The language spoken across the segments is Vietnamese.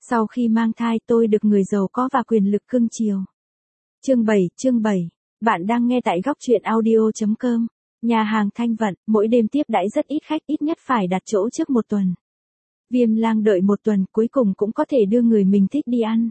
Sau khi mang thai tôi được người giàu có và quyền lực cưng chiều. Chương 7. Bạn đang nghe tại góc truyện audio.com. Nhà hàng Thanh Vận, mỗi đêm tiếp đãi rất ít khách, ít nhất phải đặt chỗ trước một tuần. Viêm Lang đợi một tuần, cuối cùng cũng có thể đưa người mình thích đi ăn.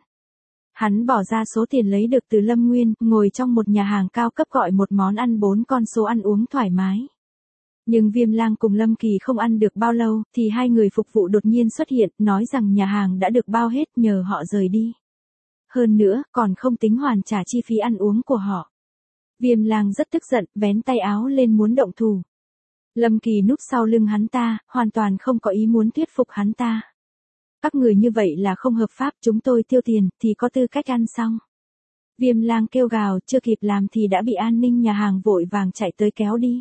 Hắn bỏ ra số tiền lấy được từ Lâm Nguyên, ngồi trong một nhà hàng cao cấp gọi một món ăn 4 con số ăn uống thoải mái. Nhưng Viêm Lang cùng Lâm Kỳ không ăn được bao lâu, thì hai người phục vụ đột nhiên xuất hiện, nói rằng nhà hàng đã được bao hết nhờ họ rời đi. Hơn nữa, còn không tính hoàn trả chi phí ăn uống của họ. Viêm Lang rất tức giận, vén tay áo lên muốn động thủ. Lâm Kỳ núp sau lưng hắn ta, hoàn toàn không có ý muốn thuyết phục hắn ta. Các người như vậy là không hợp pháp, chúng tôi tiêu tiền, thì có tư cách ăn xong. Viêm Lang kêu gào, chưa kịp làm thì đã bị an ninh nhà hàng vội vàng chạy tới kéo đi.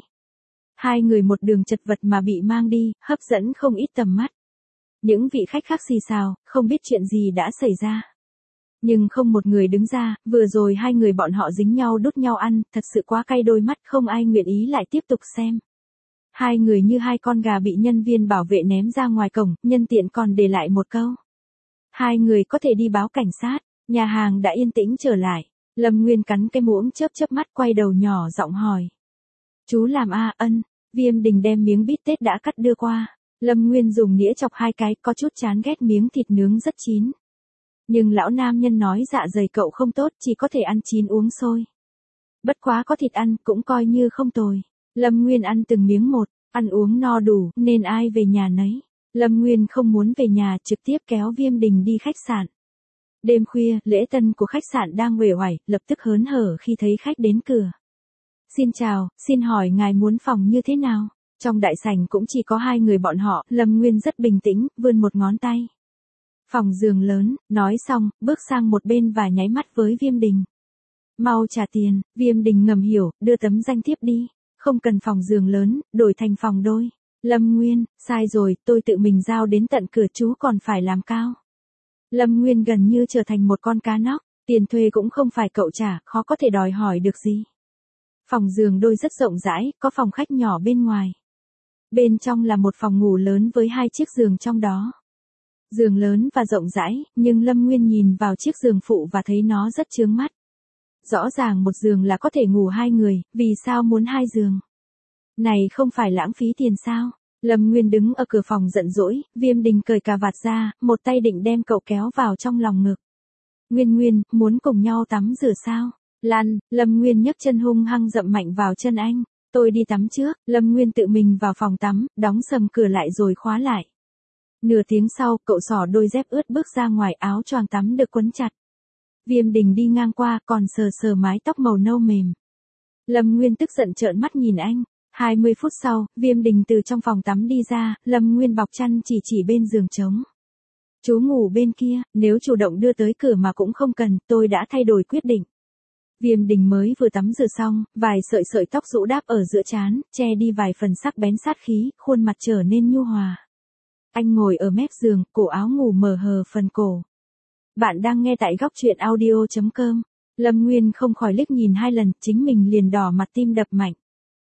Hai người một đường chật vật mà bị mang đi, hấp dẫn không ít tầm mắt. Những vị khách khác xì xào, không biết chuyện gì đã xảy ra. Nhưng không một người đứng ra, vừa rồi hai người bọn họ dính nhau đút nhau ăn, thật sự quá cay đôi mắt, không ai nguyện ý lại tiếp tục xem. Hai người như hai con gà bị nhân viên bảo vệ ném ra ngoài cổng, nhân tiện còn để lại một câu. Hai người có thể đi báo cảnh sát, nhà hàng đã yên tĩnh trở lại. Lâm Nguyên cắn cái muỗng chớp mắt quay đầu nhỏ giọng hỏi. Chú làm ân. Viêm Đình đem miếng bít tết đã cắt đưa qua. Lâm Nguyên dùng nĩa chọc hai cái, có chút chán ghét miếng thịt nướng rất chín. Nhưng lão nam nhân nói dạ dày cậu không tốt, chỉ có thể ăn chín uống sôi. Bất quá có thịt ăn, cũng coi như không tồi. Lâm Nguyên ăn từng miếng một, ăn uống no đủ, nên ai về nhà nấy. Lâm Nguyên không muốn về nhà, trực tiếp kéo Viêm Đình đi khách sạn. Đêm khuya, lễ tân của khách sạn đang uể oải, lập tức hớn hở khi thấy khách đến cửa. Xin chào, xin hỏi ngài muốn phòng như thế nào? Trong đại sảnh cũng chỉ có hai người bọn họ, Lâm Nguyên rất bình tĩnh, vươn một ngón tay. Phòng giường lớn, nói xong, bước sang một bên và nháy mắt với Viêm Đình. Mau trả tiền, Viêm Đình ngầm hiểu, đưa tấm danh thiếp đi. Không cần phòng giường lớn, đổi thành phòng đôi. Lâm Nguyên, sai rồi, tôi tự mình giao đến tận cửa, chú còn phải làm cao. Lâm Nguyên gần như trở thành một con cá nóc, tiền thuê cũng không phải cậu trả, khó có thể đòi hỏi được gì. Phòng giường đôi rất rộng rãi, có phòng khách nhỏ bên ngoài. Bên trong là một phòng ngủ lớn với hai chiếc giường trong đó. Giường lớn và rộng rãi, nhưng Lâm Nguyên nhìn vào chiếc giường phụ và thấy nó rất chướng mắt. Rõ ràng một giường là có thể ngủ hai người, vì sao muốn hai giường? Này không phải lãng phí tiền sao? Lâm Nguyên đứng ở cửa phòng giận dỗi, Viêm Đình cởi cà vạt ra, một tay định đem cậu kéo vào trong lòng ngực. Nguyên, muốn cùng nhau tắm rửa sao? Lăn, Lâm Nguyên nhấc chân hung hăng dậm mạnh vào chân anh. Tôi đi tắm trước, Lâm Nguyên tự mình vào phòng tắm, đóng sầm cửa lại rồi khóa lại. Nửa tiếng sau, cậu xỏ đôi dép ướt bước ra ngoài, áo choàng tắm được quấn chặt. Viêm Đình đi ngang qua, còn sờ mái tóc màu nâu mềm. Lâm Nguyên tức giận trợn mắt nhìn anh. 20 phút sau, Viêm Đình từ trong phòng tắm đi ra, Lâm Nguyên bọc chăn chỉ bên giường trống. Chú ngủ bên kia, nếu chủ động đưa tới cửa mà cũng không cần, tôi đã thay đổi quyết định. Viêm Đình mới vừa tắm rửa xong, vài sợi tóc rũ đáp ở giữa trán, che đi vài phần sắc bén sát khí, khuôn mặt trở nên nhu hòa. Anh ngồi ở mép giường, cổ áo ngủ mở hờ phần cổ. Bạn đang nghe tại góc truyện audio.com. Lâm Nguyên không khỏi liếc nhìn hai lần, chính mình liền đỏ mặt tim đập mạnh.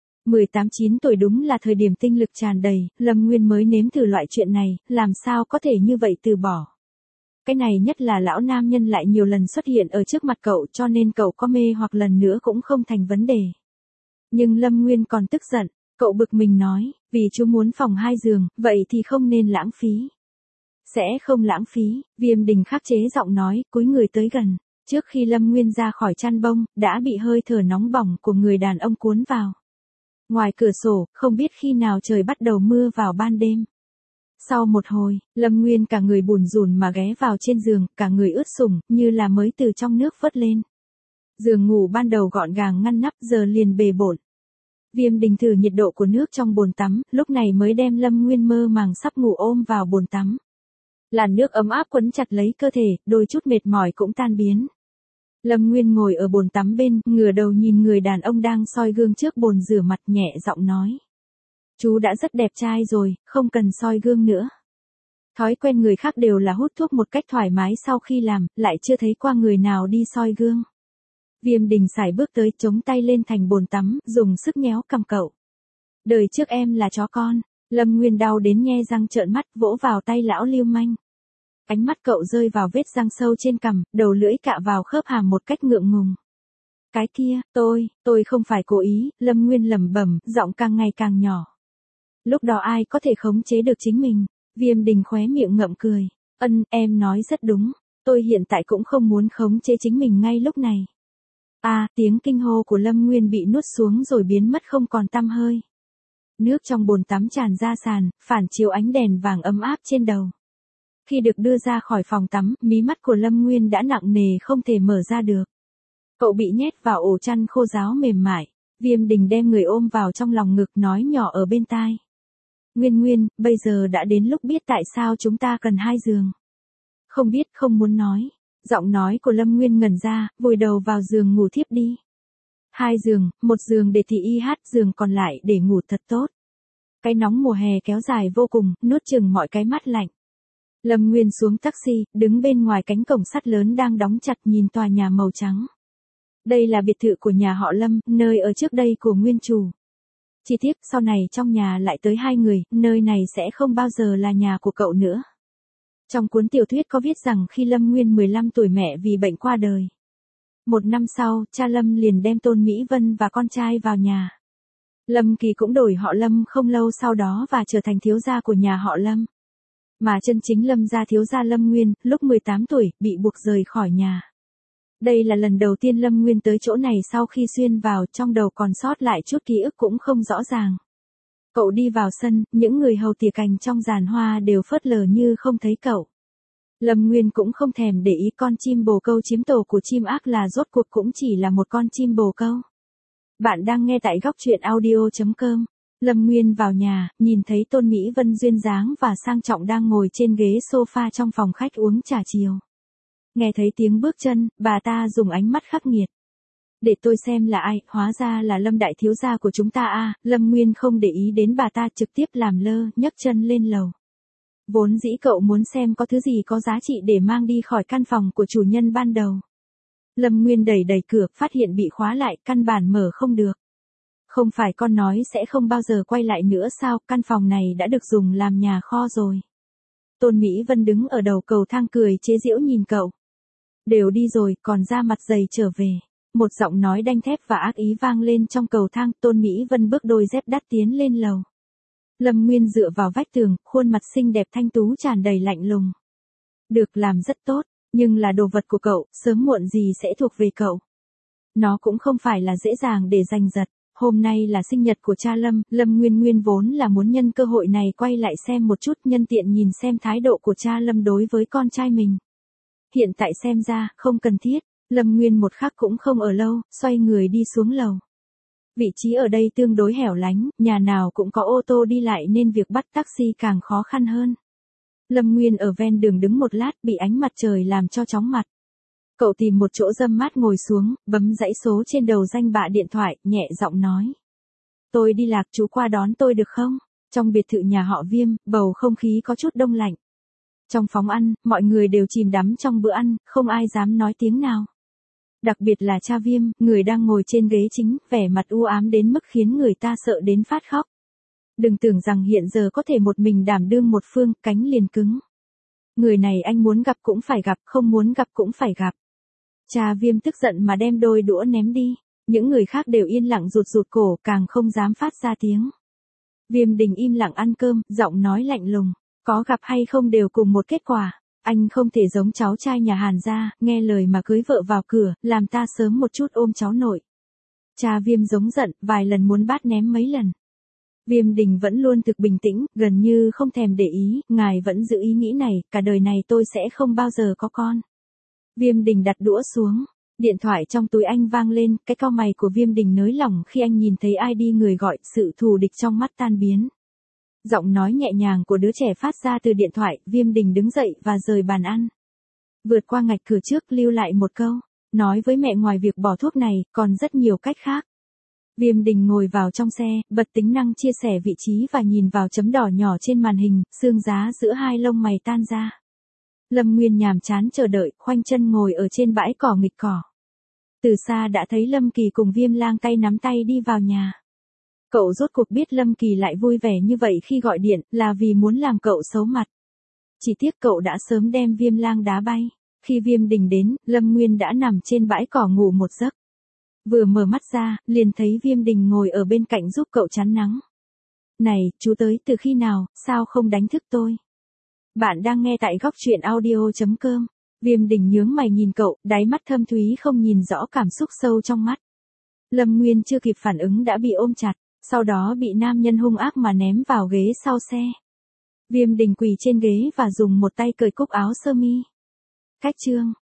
18-9 tuổi đúng là thời điểm tinh lực tràn đầy, Lâm Nguyên mới nếm thử loại chuyện này, làm sao có thể như vậy từ bỏ. Cái này nhất là lão nam nhân lại nhiều lần xuất hiện ở trước mặt cậu, cho nên cậu có mê hoặc lần nữa cũng không thành vấn đề. Nhưng Lâm Nguyên còn tức giận, cậu bực mình nói, vì chú muốn phòng hai giường, vậy thì không nên lãng phí. Sẽ không lãng phí, Viêm Đình khắc chế giọng nói, cúi người tới gần. Trước khi Lâm Nguyên ra khỏi chăn bông, đã bị hơi thở nóng bỏng của người đàn ông cuốn vào. Ngoài cửa sổ, không biết khi nào trời bắt đầu mưa vào ban đêm. Sau một hồi, Lâm Nguyên cả người bủn rủn mà ghé vào trên giường, cả người ướt sũng, như là mới từ trong nước vớt lên. Giường ngủ ban đầu gọn gàng ngăn nắp, giờ liền bề bộn. Viêm Đình thử nhiệt độ của nước trong bồn tắm, lúc này mới đem Lâm Nguyên mơ màng sắp ngủ ôm vào bồn tắm. Làn nước ấm áp quấn chặt lấy cơ thể, đôi chút mệt mỏi cũng tan biến. Lâm Nguyên ngồi ở bồn tắm bên, ngửa đầu nhìn người đàn ông đang soi gương trước bồn rửa mặt, nhẹ giọng nói. Chú đã rất đẹp trai rồi, không cần soi gương nữa. Thói quen người khác đều là hút thuốc một cách thoải mái sau khi làm, lại chưa thấy qua người nào đi soi gương. Viêm Đình sải bước tới, chống tay lên thành bồn tắm, dùng sức nhéo cằm cậu. Đời trước em là chó con. Lâm Nguyên đau đến nhe răng trợn mắt, vỗ vào tay lão lưu manh. Ánh mắt cậu rơi vào vết răng sâu trên cằm, đầu lưỡi cạ vào khớp hàm một cách ngượng ngùng. Cái kia, tôi không phải cố ý, Lâm Nguyên lẩm bẩm, giọng càng ngày càng nhỏ. Lúc đó ai có thể khống chế được chính mình? Viêm Đình khóe miệng ngậm cười. Em nói rất đúng. Tôi hiện tại cũng không muốn khống chế chính mình ngay lúc này. Tiếng kinh hô của Lâm Nguyên bị nuốt xuống rồi biến mất không còn tăm hơi. Nước trong bồn tắm tràn ra sàn, phản chiếu ánh đèn vàng ấm áp trên đầu. Khi được đưa ra khỏi phòng tắm, mí mắt của Lâm Nguyên đã nặng nề không thể mở ra được. Cậu bị nhét vào ổ chăn khô ráo mềm mại. Viêm Đình đem người ôm vào trong lòng ngực nói nhỏ ở bên tai. Nguyên, bây giờ đã đến lúc biết tại sao chúng ta cần 2 giường. Không biết, không muốn nói. Giọng nói của Lâm Nguyên ngẩn ra, vùi đầu vào giường ngủ thiếp đi. 2 giường, 1 giường để thị y hát, giường còn lại để ngủ thật tốt. Cái nóng mùa hè kéo dài vô cùng, nuốt chửng mọi cái mát lạnh. Lâm Nguyên xuống taxi, đứng bên ngoài cánh cổng sắt lớn đang đóng chặt nhìn tòa nhà màu trắng. Đây là biệt thự của nhà họ Lâm, nơi ở trước đây của nguyên chủ. Chỉ tiếc sau này trong nhà lại tới 2 người, nơi này sẽ không bao giờ là nhà của cậu nữa. Trong cuốn tiểu thuyết có viết rằng khi Lâm Nguyên 15 tuổi mẹ vì bệnh qua đời. 1 năm sau, cha Lâm liền đem Tôn Mỹ Vân và con trai vào nhà. Lâm Kỳ cũng đổi họ Lâm không lâu sau đó và trở thành thiếu gia của nhà họ Lâm. Mà chân chính Lâm gia thiếu gia Lâm Nguyên, lúc 18 tuổi, bị buộc rời khỏi nhà. Đây là lần đầu tiên Lâm Nguyên tới chỗ này sau khi xuyên vào, trong đầu còn sót lại chút ký ức cũng không rõ ràng. Cậu đi vào sân, những người hầu tỉa cành trong giàn hoa đều phớt lờ như không thấy cậu. Lâm Nguyên cũng không thèm để ý con chim bồ câu chiếm tổ của chim ác là rốt cuộc cũng chỉ là một con chim bồ câu. Bạn đang nghe tại góc truyện audio.com. Lâm Nguyên vào nhà, nhìn thấy Tôn Mỹ Vân duyên dáng và sang trọng đang ngồi trên ghế sofa trong phòng khách uống trà chiều. Nghe thấy tiếng bước chân, bà ta dùng ánh mắt khắc nghiệt. Để tôi xem là ai, hóa ra là Lâm đại thiếu gia của chúng ta. Lâm Nguyên không để ý đến bà ta, trực tiếp làm lơ, nhấc chân lên lầu. Vốn dĩ cậu muốn xem có thứ gì có giá trị để mang đi khỏi căn phòng của chủ nhân ban đầu. Lâm Nguyên đẩy cửa, phát hiện bị khóa lại, căn bản mở không được. Không phải con nói sẽ không bao giờ quay lại nữa sao, căn phòng này đã được dùng làm nhà kho rồi. Tôn Mỹ Vân đứng ở đầu cầu thang cười chế giễu nhìn cậu. Đều đi rồi, còn ra mặt dày trở về. Một giọng nói đanh thép và ác ý vang lên trong cầu thang, Tôn Mỹ Vân bước đôi dép đắt tiến lên lầu. Lâm Nguyên dựa vào vách tường, khuôn mặt xinh đẹp thanh tú tràn đầy lạnh lùng. Được, làm rất tốt, nhưng là đồ vật của cậu, sớm muộn gì sẽ thuộc về cậu. Nó cũng không phải là dễ dàng để giành giật. Hôm nay là sinh nhật của cha Lâm, Lâm Nguyên vốn là muốn nhân cơ hội này quay lại xem một chút, nhân tiện nhìn xem thái độ của cha Lâm đối với con trai mình. Hiện tại xem ra, không cần thiết, Lâm Nguyên một khắc cũng không ở lâu, xoay người đi xuống lầu. Vị trí ở đây tương đối hẻo lánh, nhà nào cũng có ô tô đi lại nên việc bắt taxi càng khó khăn hơn. Lâm Nguyên ở ven đường đứng một lát, bị ánh mặt trời làm cho chóng mặt. Cậu tìm một chỗ râm mát ngồi xuống, bấm dãy số trên đầu danh bạ điện thoại, nhẹ giọng nói. Tôi đi lạc, chú qua đón tôi được không? Trong biệt thự nhà họ Viêm, bầu không khí có chút đông lạnh. Trong phòng ăn, mọi người đều chìm đắm trong bữa ăn, không ai dám nói tiếng nào. Đặc biệt là cha Viêm, người đang ngồi trên ghế chính, vẻ mặt u ám đến mức khiến người ta sợ đến phát khóc. Đừng tưởng rằng hiện giờ có thể một mình đảm đương một phương, cánh liền cứng. Người này anh muốn gặp cũng phải gặp, không muốn gặp cũng phải gặp. Cha Viêm tức giận mà đem đôi đũa ném đi. Những người khác đều yên lặng rụt cổ, càng không dám phát ra tiếng. Viêm Đình im lặng ăn cơm, giọng nói lạnh lùng. Có gặp hay không đều cùng một kết quả. Anh không thể giống cháu trai nhà Hàn gia, nghe lời mà cưới vợ vào cửa, làm ta sớm một chút ôm cháu nội. Cha Viêm giống giận, vài lần muốn bát ném mấy lần. Viêm Đình vẫn luôn thực bình tĩnh, gần như không thèm để ý, ngài vẫn giữ ý nghĩ này, cả đời này tôi sẽ không bao giờ có con. Viêm Đình đặt đũa xuống, điện thoại trong túi anh vang lên, cái cau mày của Viêm Đình nới lỏng khi anh nhìn thấy ID người gọi, sự thù địch trong mắt tan biến. Giọng nói nhẹ nhàng của đứa trẻ phát ra từ điện thoại, Viêm Đình đứng dậy và rời bàn ăn. Vượt qua ngạch cửa trước, lưu lại một câu, nói với mẹ ngoài việc bỏ thuốc này, còn rất nhiều cách khác. Viêm Đình ngồi vào trong xe, bật tính năng chia sẻ vị trí và nhìn vào chấm đỏ nhỏ trên màn hình, xương giá giữa hai lông mày tan ra. Lâm Nguyên nhàm chán chờ đợi, khoanh chân ngồi ở trên bãi cỏ nghịch cỏ. Từ xa đã thấy Lâm Kỳ cùng Viêm Lang tay nắm tay đi vào nhà. Cậu rốt cuộc biết Lâm Kỳ lại vui vẻ như vậy khi gọi điện, là vì muốn làm cậu xấu mặt. Chỉ tiếc cậu đã sớm đem Viêm Lang đá bay. Khi Viêm Đình đến, Lâm Nguyên đã nằm trên bãi cỏ ngủ một giấc. Vừa mở mắt ra, liền thấy Viêm Đình ngồi ở bên cạnh giúp cậu chắn nắng. Này, chú tới từ khi nào, sao không đánh thức tôi? Bạn đang nghe tại góc truyện audio.com. Viêm Đình nhướng mày nhìn cậu, đáy mắt thâm thúy không nhìn rõ cảm xúc sâu trong mắt. Lâm Nguyên chưa kịp phản ứng đã bị ôm chặt, sau đó bị nam nhân hung ác mà ném vào ghế sau xe. Viêm Đình quỳ trên ghế và dùng một tay cởi cúc áo sơ mi. Cách chương.